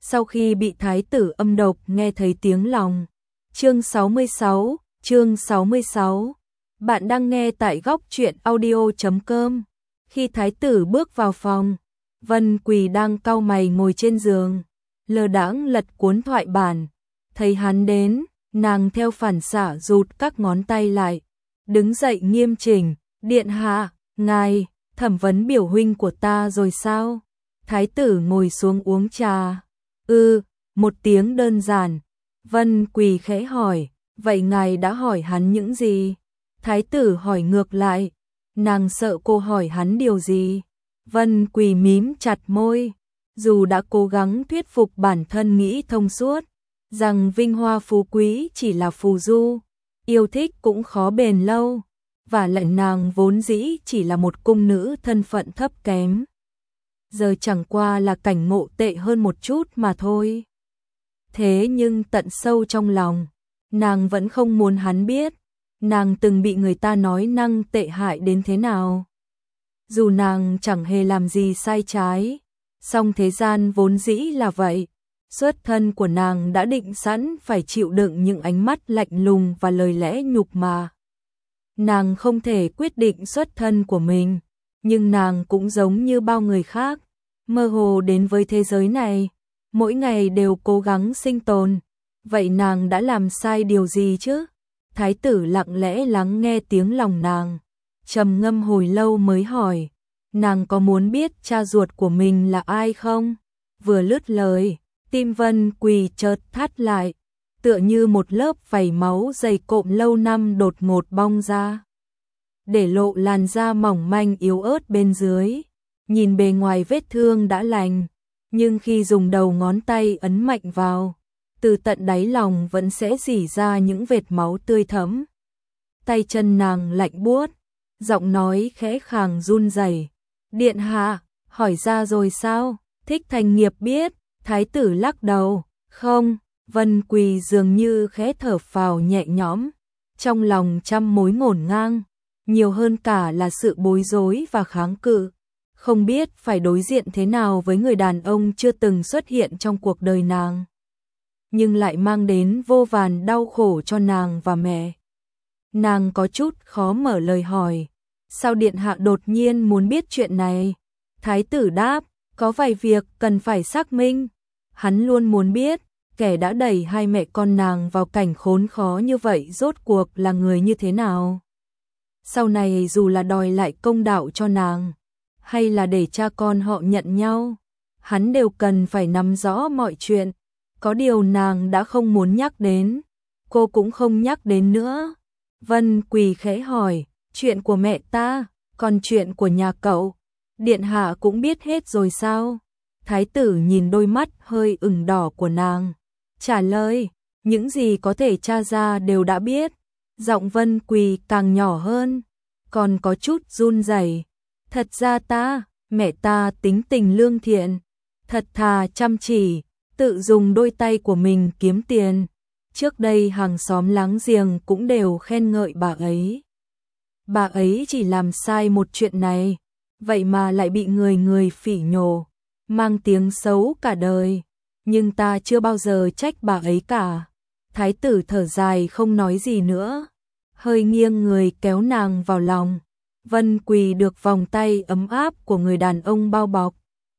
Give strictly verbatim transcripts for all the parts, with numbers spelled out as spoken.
sau khi bị thái tử âm độc nghe thấy tiếng lòng. Chương sáu mươi sáu, chương sáu mươi sáu. Bạn đang nghe tại góc truyện audio chấm com. Khi thái tử bước vào phòng, Vân Quỳ đang cau mày ngồi trên giường, lờ đãng lật cuốn thoại bản. Thấy hắn đến, nàng theo phản xạ rụt các ngón tay lại, đứng dậy nghiêm chỉnh, điện hạ, ngài, thẩm vấn biểu huynh của ta rồi sao? Thái tử ngồi xuống uống trà. Ừ, một tiếng đơn giản. Vân Quỳ khẽ hỏi, vậy ngài đã hỏi hắn những gì? Thái tử hỏi ngược lại, nàng sợ cô hỏi hắn điều gì? Vân Quỳ mím chặt môi, dù đã cố gắng thuyết phục bản thân nghĩ thông suốt, rằng vinh hoa phú quý chỉ là phù du, yêu thích cũng khó bền lâu, và lại nàng vốn dĩ chỉ là một cung nữ thân phận thấp kém. Giờ chẳng qua là cảnh ngộ tệ hơn một chút mà thôi. Thế nhưng tận sâu trong lòng, nàng vẫn không muốn hắn biết, nàng từng bị người ta nói năng tệ hại đến thế nào. Dù nàng chẳng hề làm gì sai trái, song thế gian vốn dĩ là vậy. Xuất thân của nàng đã định sẵn phải chịu đựng những ánh mắt lạnh lùng và lời lẽ nhục mà. Nàng không thể quyết định xuất thân của mình, nhưng nàng cũng giống như bao người khác, mơ hồ đến với thế giới này, mỗi ngày đều cố gắng sinh tồn. Vậy nàng đã làm sai điều gì chứ? Thái tử lặng lẽ lắng nghe tiếng lòng nàng, trầm ngâm hồi lâu mới hỏi, nàng có muốn biết cha ruột của mình là ai không? Vừa lướt lời, tim Vân Quỳ chợt thắt lại, tựa như một lớp vảy máu dày cộm lâu năm đột ngột bong ra, để lộ làn da mỏng manh yếu ớt bên dưới. Nhìn bề ngoài vết thương đã lành, nhưng khi dùng đầu ngón tay ấn mạnh vào, từ tận đáy lòng vẫn sẽ rỉ ra những vệt máu tươi thẫm. Tay chân nàng lạnh buốt, giọng nói khẽ khàng run rẩy. Điện hạ, hỏi ra rồi sao? Thích Thành Nghiệp biết. Thái tử lắc đầu, không. Vân Quỳ dường như khẽ thở phào nhẹ nhõm, trong lòng trăm mối ngổn ngang, nhiều hơn cả là sự bối rối và kháng cự, không biết phải đối diện thế nào với người đàn ông chưa từng xuất hiện trong cuộc đời nàng, nhưng lại mang đến vô vàn đau khổ cho nàng và mẹ. Nàng có chút khó mở lời hỏi, sao điện hạ đột nhiên muốn biết chuyện này? Thái tử đáp, có vài việc cần phải xác minh. Hắn luôn muốn biết, kẻ đã đẩy hai mẹ con nàng vào cảnh khốn khó như vậy rốt cuộc là người như thế nào. Sau này dù là đòi lại công đạo cho nàng, hay là để cha con họ nhận nhau, hắn đều cần phải nắm rõ mọi chuyện. Có điều nàng đã không muốn nhắc đến, cô cũng không nhắc đến nữa. Vân Quỳ khẽ hỏi, chuyện của mẹ ta, còn chuyện của nhà cậu, điện hạ cũng biết hết rồi sao? Thái tử nhìn đôi mắt hơi ửng đỏ của nàng, trả lời, những gì có thể tra ra đều đã biết. Giọng Vân Quỳ càng nhỏ hơn, còn có chút run rẩy. Thật ra ta, mẹ ta tính tình lương thiện, thật thà chăm chỉ, tự dùng đôi tay của mình kiếm tiền. Trước đây hàng xóm láng giềng cũng đều khen ngợi bà ấy. Bà ấy chỉ làm sai một chuyện này, vậy mà lại bị người người phỉ nhổ, mang tiếng xấu cả đời, nhưng ta chưa bao giờ trách bà ấy cả. Thái tử thở dài không nói gì nữa, hơi nghiêng người kéo nàng vào lòng. Vân Quỳ được vòng tay ấm áp của người đàn ông bao bọc,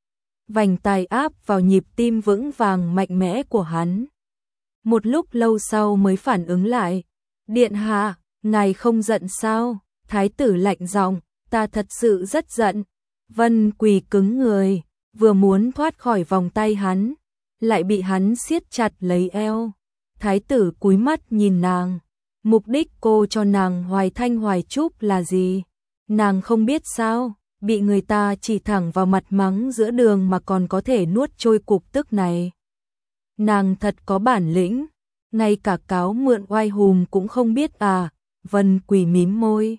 vành tai áp vào nhịp tim vững vàng mạnh mẽ của hắn. Một lúc lâu sau mới phản ứng lại, điện hạ, ngài không giận sao? Thái tử lạnh giọng, ta thật sự rất giận. Vân Quỳ cứng người, vừa muốn thoát khỏi vòng tay hắn, lại bị hắn siết chặt lấy eo. Thái tử cúi mắt nhìn nàng, mục đích cô cho nàng hoài thanh hoài trúc là gì? Nàng không biết sao, bị người ta chỉ thẳng vào mặt mắng giữa đường mà còn có thể nuốt trôi cục tức này. Nàng thật có bản lĩnh, ngay cả cáo mượn oai hùm cũng không biết à? Vân Quỳ mím môi,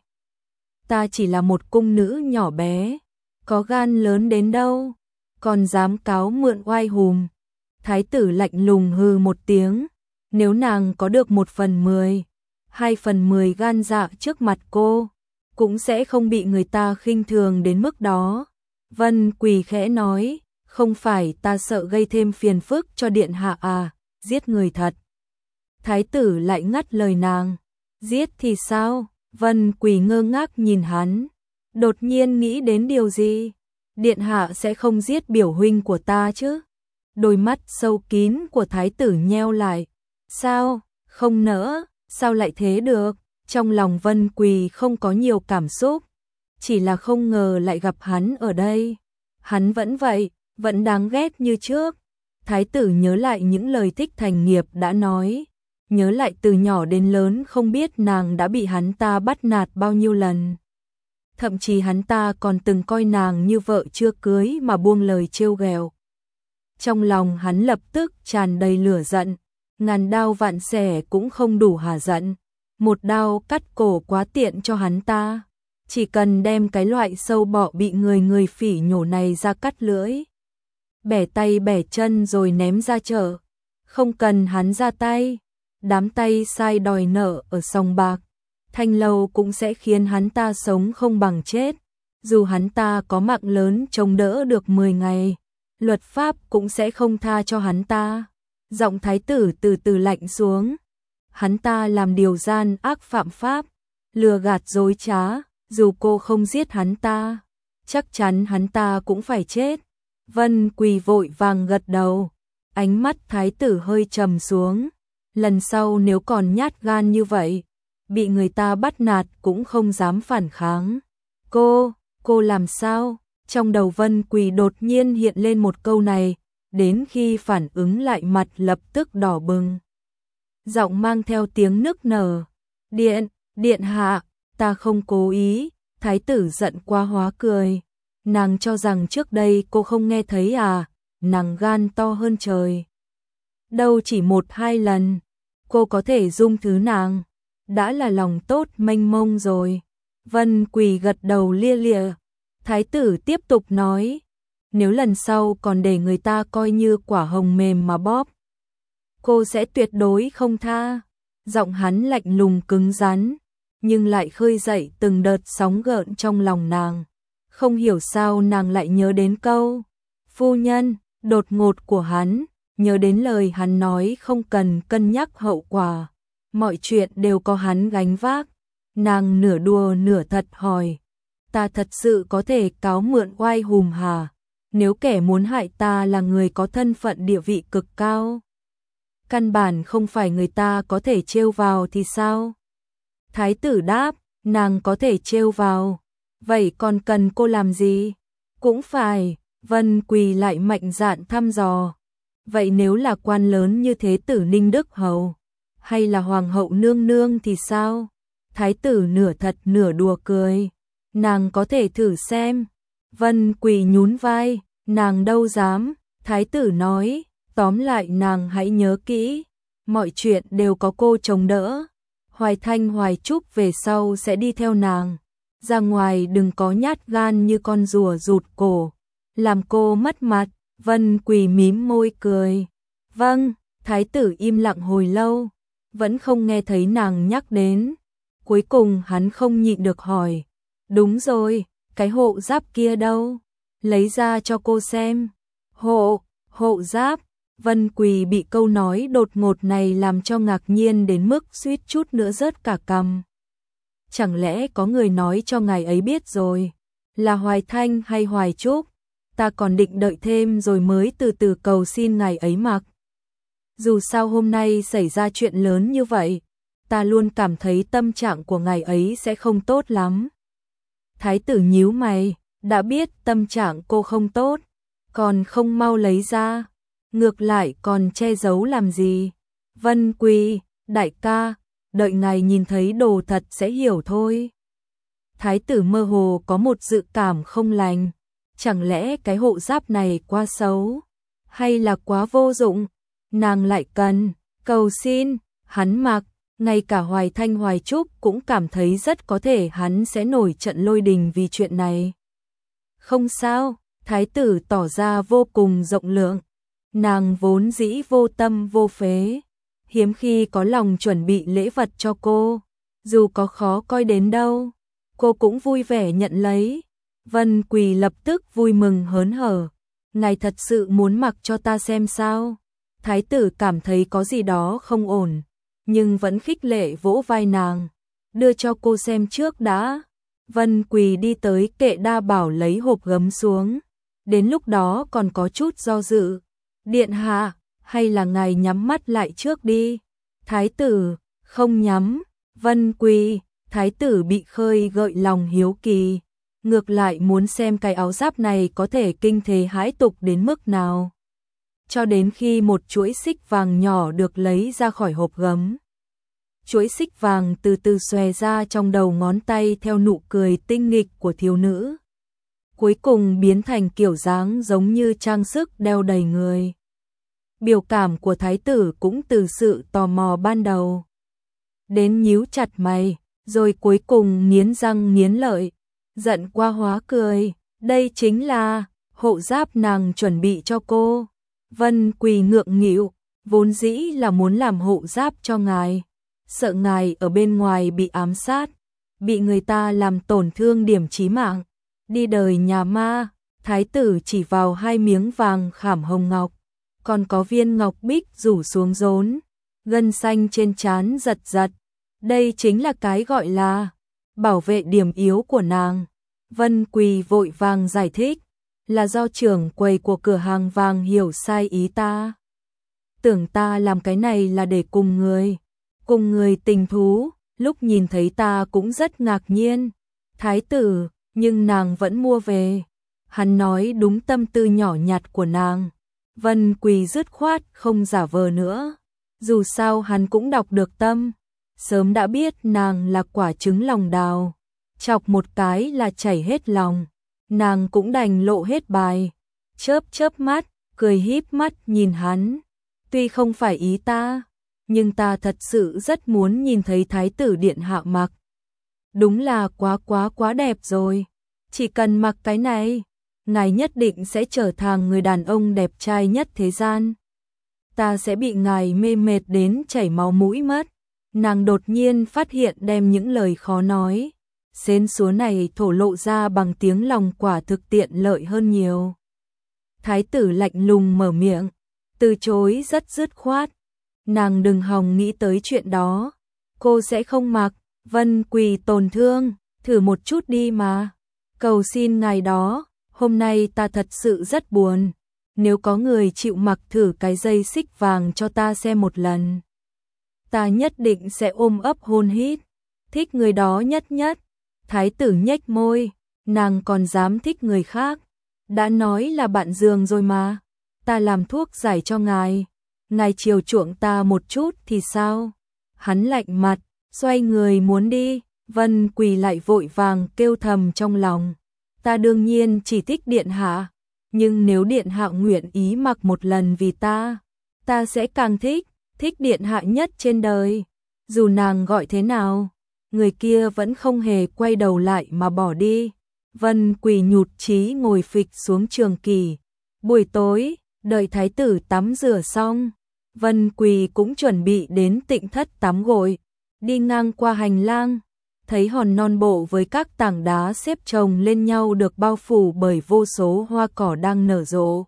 ta chỉ là một cung nữ nhỏ bé, có gan lớn đến đâu, còn dám cáo mượn oai hùm. Thái tử lạnh lùng hừ một tiếng, nếu nàng có được một phần mười, hai phần mười gan dạ trước mặt cô, cũng sẽ không bị người ta khinh thường đến mức đó. Vân Quỳ khẽ nói, Không phải ta sợ gây thêm phiền phức cho điện hạ à, giết người thật. Thái tử lại ngắt lời nàng. Giết thì sao? Vân Quỳ ngơ ngác nhìn hắn. Đột nhiên nghĩ đến điều gì? Điện hạ sẽ không giết biểu huynh của ta chứ? Đôi mắt sâu kín của thái tử nheo lại. Sao? Không nỡ, sao lại thế được? Trong lòng Vân Quỳ không có nhiều cảm xúc. Chỉ là không ngờ lại gặp hắn ở đây. Hắn vẫn vậy, vẫn đáng ghét như trước. Thái tử nhớ lại những lời Thích Thành Nghiệp đã nói. Nhớ lại từ nhỏ đến lớn không biết nàng đã bị hắn ta bắt nạt bao nhiêu lần. Thậm chí hắn ta còn từng coi nàng như vợ chưa cưới mà buông lời trêu ghẹo. Trong lòng hắn lập tức tràn đầy lửa giận. Ngàn đao vạn xẻ cũng không đủ hả giận. Một đao cắt cổ quá tiện cho hắn ta. Chỉ cần đem cái loại sâu bọ bị người người phỉ nhổ này ra cắt lưỡi. Bẻ tay bẻ chân rồi ném ra chợ. Không cần hắn ra tay. Đám tay sai đòi nợ ở sòng bạc. Thanh lâu cũng sẽ khiến hắn ta sống không bằng chết. Dù hắn ta có mạng lớn chống đỡ được mười ngày. Luật pháp cũng sẽ không tha cho hắn ta. Giọng thái tử từ từ lạnh xuống. Hắn ta làm điều gian ác phạm pháp. Lừa gạt dối trá. Dù cô không giết hắn ta. Chắc chắn hắn ta cũng phải chết. Vân Quỳ vội vàng gật đầu. Ánh mắt thái tử hơi trầm xuống. Lần sau nếu còn nhát gan như vậy, bị người ta bắt nạt cũng không dám phản kháng. Cô, cô làm sao? Trong đầu Vân Quỳ đột nhiên hiện lên một câu này, đến khi phản ứng lại mặt lập tức đỏ bừng. Giọng mang theo tiếng nức nở. Điện, điện hạ, ta không cố ý. Thái tử giận quá hóa cười. Nàng cho rằng trước đây cô không nghe thấy à, nàng gan to hơn trời. Đâu chỉ một hai lần, cô có thể dung thứ nàng, đã là lòng tốt mênh mông rồi. Vân Quỳ gật đầu lia lịa. Thái tử tiếp tục nói, nếu lần sau còn để người ta coi như quả hồng mềm mà bóp, cô sẽ tuyệt đối không tha. Giọng hắn lạnh lùng cứng rắn, nhưng lại khơi dậy từng đợt sóng gợn trong lòng nàng. Không hiểu sao nàng lại nhớ đến câu phu nhân đột ngột của hắn, nhớ đến lời hắn nói không cần cân nhắc hậu quả, mọi chuyện đều có hắn gánh vác. Nàng nửa đùa nửa thật hỏi, ta thật sự có thể cáo mượn oai hùm hả? Nếu kẻ muốn hại ta là người có thân phận địa vị cực cao, căn bản không phải người ta có thể trêu vào thì sao? Thái tử đáp, nàng có thể trêu vào, vậy còn cần cô làm gì? Cũng phải. Vân Quỳ lại mạnh dạn thăm dò. Vậy nếu là quan lớn như thế tử Ninh Đức Hầu, hay là Hoàng hậu nương nương thì sao? Thái tử nửa thật nửa đùa cười. Nàng có thể thử xem. Vân Quỳ nhún vai, nàng đâu dám. Thái tử nói, tóm lại nàng hãy nhớ kỹ, mọi chuyện đều có cô chống đỡ. Hoài Thanh Hoài Trúc về sau sẽ đi theo nàng. Ra ngoài đừng có nhát gan như con rùa rụt cổ, làm cô mất mặt. Vân Quỳ mím môi cười. Vâng. Thái tử im lặng hồi lâu, vẫn không nghe thấy nàng nhắc đến. Cuối cùng hắn không nhịn được hỏi, đúng rồi, cái hộ giáp kia đâu? Lấy ra cho cô xem. Hộ, hộ giáp. Vân Quỳ bị câu nói đột ngột này làm cho ngạc nhiên đến mức suýt chút nữa rớt cả cằm. Chẳng lẽ có người nói cho ngài ấy biết rồi? Là Hoài Thanh hay Hoài Trúc? Ta còn định đợi thêm rồi mới từ từ cầu xin ngài ấy mặc. Dù sao hôm nay xảy ra chuyện lớn như vậy, ta luôn cảm thấy tâm trạng của ngài ấy sẽ không tốt lắm. Thái tử nhíu mày, đã biết tâm trạng cô không tốt, còn không mau lấy ra, ngược lại còn che giấu làm gì? Vân Quỳ, đại ca, đợi ngài nhìn thấy đồ thật sẽ hiểu thôi. Thái tử mơ hồ có một dự cảm không lành, chẳng lẽ cái hộ giáp này quá xấu, hay là quá vô dụng? Nàng lại cần, cầu xin, hắn mặc. Ngay cả Hoài Thanh Hoài Trúc cũng cảm thấy rất có thể hắn sẽ nổi trận lôi đình vì chuyện này. Không sao, thái tử tỏ ra vô cùng rộng lượng. Nàng vốn dĩ vô tâm vô phế, hiếm khi có lòng chuẩn bị lễ vật cho cô. Dù có khó coi đến đâu, cô cũng vui vẻ nhận lấy. Vân Quỳ lập tức vui mừng hớn hở, ngài thật sự muốn mặc cho ta xem sao? Thái tử cảm thấy có gì đó không ổn, nhưng vẫn khích lệ vỗ vai nàng, đưa cho cô xem trước đã. Vân Quỳ đi tới kệ đa bảo lấy hộp gấm xuống, đến lúc đó còn có chút do dự. Điện hạ, hay là ngài nhắm mắt lại trước đi? Thái tử, không nhắm. Vân Quỳ, thái tử bị khơi gợi lòng hiếu kỳ, ngược lại muốn xem cái áo giáp này có thể kinh thế hãi tục đến mức nào. Cho đến khi một chuỗi xích vàng nhỏ được lấy ra khỏi hộp gấm. Chuỗi xích vàng từ từ xòe ra trong đầu ngón tay theo nụ cười tinh nghịch của thiếu nữ. Cuối cùng biến thành kiểu dáng giống như trang sức đeo đầy người. Biểu cảm của thái tử cũng từ sự tò mò ban đầu đến nhíu chặt mày, rồi cuối cùng nghiến răng nghiến lợi, giận qua hóa cười. Đây chính là hộ giáp nàng chuẩn bị cho cô. Vân Quỳ ngượng nghịu, vốn dĩ là muốn làm hộ giáp cho ngài, sợ ngài ở bên ngoài bị ám sát, bị người ta làm tổn thương điểm chí mạng, đi đời nhà ma. Thái tử chỉ vào hai miếng vàng khảm hồng ngọc, còn có viên ngọc bích rủ xuống rốn, gân xanh trên trán giật giật. Đây chính là cái gọi là bảo vệ điểm yếu của nàng. Vân Quỳ vội vàng giải thích, là do trưởng quầy của cửa hàng vàng hiểu sai ý ta. Tưởng ta làm cái này là để cùng người, cùng người tình thú, lúc nhìn thấy ta cũng rất ngạc nhiên. Thái tử, nhưng nàng vẫn mua về. Hắn nói đúng tâm tư nhỏ nhặt của nàng. Vân Quỳ dứt khoát không giả vờ nữa. Dù sao hắn cũng đọc được tâm, sớm đã biết nàng là quả trứng lòng đào, chọc một cái là chảy hết lòng. Nàng cũng đành lộ hết bài, chớp chớp mắt, cười híp mắt nhìn hắn. Tuy không phải ý ta, nhưng ta thật sự rất muốn nhìn thấy thái tử điện hạ mặc. Đúng là quá quá quá đẹp rồi. Chỉ cần mặc cái này, ngài nhất định sẽ trở thành người đàn ông đẹp trai nhất thế gian. Ta sẽ bị ngài mê mệt đến chảy máu mũi mất. Nàng đột nhiên phát hiện đem những lời khó nói xến xúa này thổ lộ ra bằng tiếng lòng quả thực tiện lợi hơn nhiều. Thái tử lạnh lùng mở miệng, từ chối rất dứt khoát. Nàng đừng hòng nghĩ tới chuyện đó, cô sẽ không mặc. Vân Quỳ tổn thương, thử một chút đi mà. Cầu xin ngài đó, hôm nay ta thật sự rất buồn. Nếu có người chịu mặc thử cái dây xích vàng cho ta xem một lần, ta nhất định sẽ ôm ấp hôn hít. Thích người đó nhất nhất. Thái tử nhếch môi, nàng còn dám thích người khác. Đã nói là bạn giường rồi mà. Ta làm thuốc giải cho ngài, ngài chiều chuộng ta một chút thì sao? Hắn lạnh mặt, xoay người muốn đi. Vân Quỳ lại vội vàng kêu thầm trong lòng, ta đương nhiên chỉ thích điện hạ, nhưng nếu điện hạ nguyện ý mặc một lần vì ta, ta sẽ càng thích, thích điện hạ nhất trên đời. Dù nàng gọi thế nào, người kia vẫn không hề quay đầu lại mà bỏ đi. Vân Quỳ nhụt chí ngồi phịch xuống trường kỷ. Buổi tối, đợi thái tử tắm rửa xong, Vân Quỳ cũng chuẩn bị đến tịnh thất tắm gội. Đi ngang qua hành lang, thấy hòn non bộ với các tảng đá xếp chồng lên nhau được bao phủ bởi vô số hoa cỏ đang nở rộ,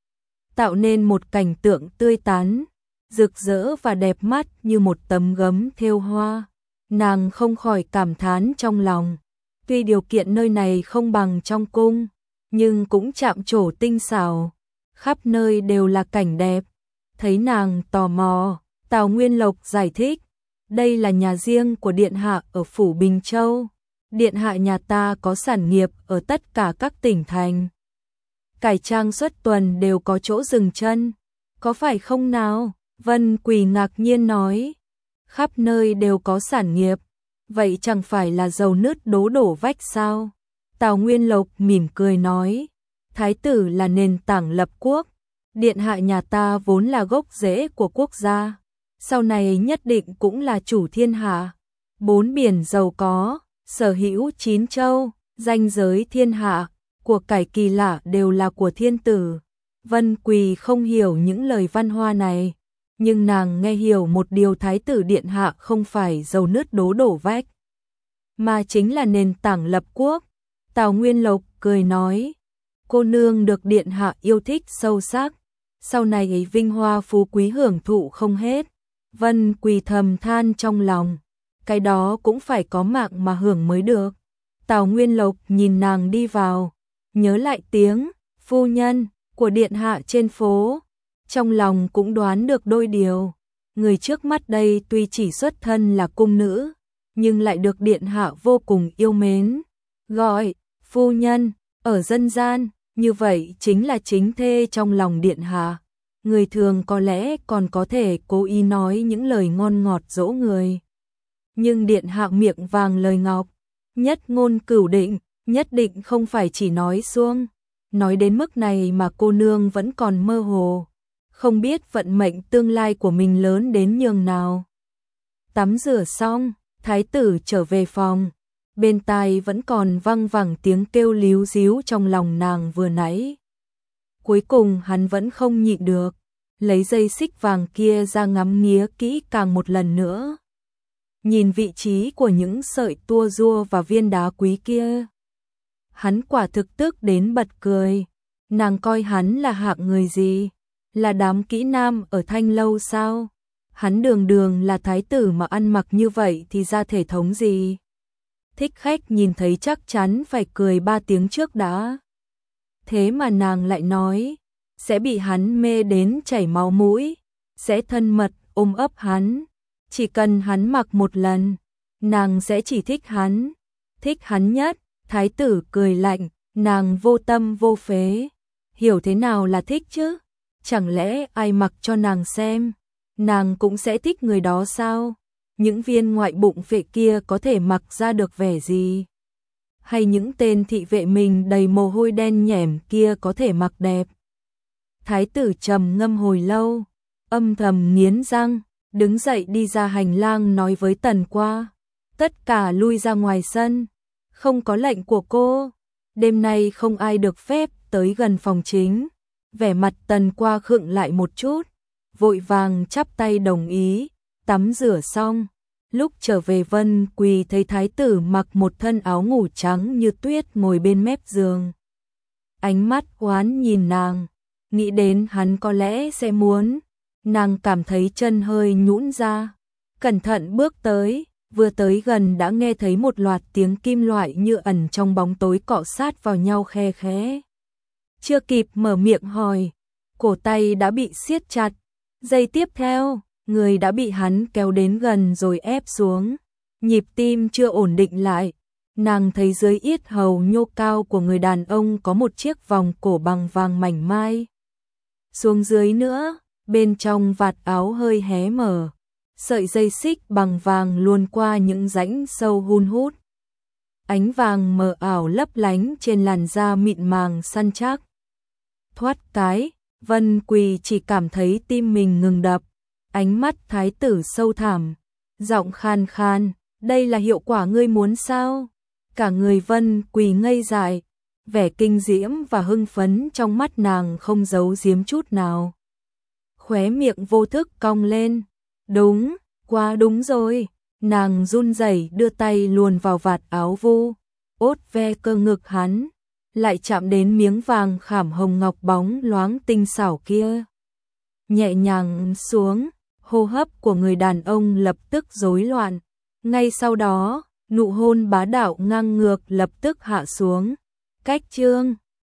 tạo nên một cảnh tượng tươi tắn, rực rỡ và đẹp mắt như một tấm gấm thêu hoa. Nàng không khỏi cảm thán trong lòng, tuy điều kiện nơi này không bằng trong cung, nhưng cũng chạm trổ tinh xảo, khắp nơi đều là cảnh đẹp. Thấy nàng tò mò, Tào Nguyên Lộc giải thích, đây là nhà riêng của điện hạ ở phủ Bình Châu. Điện hạ nhà ta có sản nghiệp ở tất cả các tỉnh thành, cải trang xuất tuần đều có chỗ dừng chân, có phải không nào? Vân Quỳ ngạc nhiên nói, khắp nơi đều có sản nghiệp, vậy chẳng phải là dầu nứt đố đổ vách sao? Tào Nguyên Lộc mỉm cười nói, thái tử là nền tảng lập quốc, điện hạ nhà ta vốn là gốc rễ của quốc gia, sau này nhất định cũng là chủ thiên hạ. Bốn biển giàu có, sở hữu chín châu, danh giới thiên hạ, của cải kỳ lạ đều là của thiên tử. Vân Quỳ không hiểu những lời văn hoa này, nhưng nàng nghe hiểu một điều, thái tử điện hạ không phải dầu nứt đố đổ vách, mà chính là nền tảng lập quốc. Tào Nguyên Lộc cười nói, cô nương được điện hạ yêu thích sâu sắc, sau này ấy vinh hoa phú quý hưởng thụ không hết. Vân Quỳ thầm than trong lòng, cái đó cũng phải có mạng mà hưởng mới được. Tào Nguyên Lộc nhìn nàng đi vào, nhớ lại tiếng phu nhân của điện hạ trên phố, trong lòng cũng đoán được đôi điều. Người trước mắt đây tuy chỉ xuất thân là cung nữ, nhưng lại được điện hạ vô cùng yêu mến. Gọi phu nhân ở dân gian, như vậy chính là chính thê trong lòng điện hạ. Người thường có lẽ còn có thể cố ý nói những lời ngon ngọt dỗ người. Nhưng điện hạ miệng vàng lời ngọc, nhất ngôn cửu định, nhất định không phải chỉ nói suông. Nói đến mức này mà cô nương vẫn còn mơ hồ, không biết vận mệnh tương lai của mình lớn đến nhường nào. Tắm rửa xong, thái tử trở về phòng, bên tai vẫn còn văng vẳng tiếng kêu líu díu trong lòng nàng vừa nãy. Cuối cùng hắn vẫn không nhịn được, lấy dây xích vàng kia ra ngắm nghía kỹ càng một lần nữa. Nhìn vị trí của những sợi tua rua và viên đá quý kia, hắn quả thực tức đến bật cười. Nàng coi hắn là hạng người gì? Là đám kỹ nam ở Thanh Lâu sao? Hắn đường đường là thái tử mà ăn mặc như vậy thì ra thể thống gì? Thích khách nhìn thấy chắc chắn phải cười ba tiếng trước đã. Thế mà nàng lại nói, sẽ bị hắn mê đến chảy máu mũi, sẽ thân mật ôm ấp hắn. Chỉ cần hắn mặc một lần, nàng sẽ chỉ thích hắn, thích hắn nhất. Thái tử cười lạnh, nàng vô tâm vô phế, hiểu thế nào là thích chứ? Chẳng lẽ ai mặc cho nàng xem, nàng cũng sẽ thích người đó sao? Những viên ngoại bụng phệ kia có thể mặc ra được vẻ gì? Hay những tên thị vệ mình đầy mồ hôi đen nhẻm kia có thể mặc đẹp? Thái tử trầm ngâm hồi lâu, âm thầm nghiến răng, đứng dậy đi ra hành lang nói với Tần Qua, tất cả lui ra ngoài sân. Không có lệnh của cô, đêm nay không ai được phép tới gần phòng chính. Vẻ mặt Tần Qua khựng lại một chút, vội vàng chắp tay đồng ý. Tắm rửa xong, lúc trở về Vân Quỳ thấy thái tử mặc một thân áo ngủ trắng như tuyết ngồi bên mép giường. Ánh mắt oán nhìn nàng, nghĩ đến hắn có lẽ sẽ muốn. Nàng cảm thấy chân hơi nhũn ra, cẩn thận bước tới. Vừa tới gần đã nghe thấy một loạt tiếng kim loại như ẩn trong bóng tối cọ sát vào nhau khe khẽ. Chưa kịp mở miệng hỏi, cổ tay đã bị siết chặt. Giây tiếp theo, người đã bị hắn kéo đến gần rồi ép xuống. Nhịp tim chưa ổn định lại, nàng thấy dưới yết hầu nhô cao của người đàn ông có một chiếc vòng cổ bằng vàng mảnh mai. Xuống dưới nữa, bên trong vạt áo hơi hé mở. Sợi dây xích bằng vàng luồn qua những rãnh sâu hun hút. Ánh vàng mờ ảo lấp lánh trên làn da mịn màng săn chắc. Thoát cái, Vân Quỳ chỉ cảm thấy tim mình ngừng đập. Ánh mắt thái tử sâu thẳm, giọng khan khan, đây là hiệu quả ngươi muốn sao? Cả người Vân Quỳ ngây dại, vẻ kinh diễm và hưng phấn trong mắt nàng không giấu giếm chút nào. Khóe miệng vô thức cong lên. Đúng, quá đúng rồi. Nàng run rẩy đưa tay luồn vào vạt áo Vu, ốt ve cơ ngực hắn, lại chạm đến miếng vàng khảm hồng ngọc bóng loáng tinh xảo kia. Nhẹ nhàng xuống, hô hấp của người đàn ông lập tức rối loạn. Ngay sau đó, nụ hôn bá đạo ngang ngược lập tức hạ xuống. Cách chương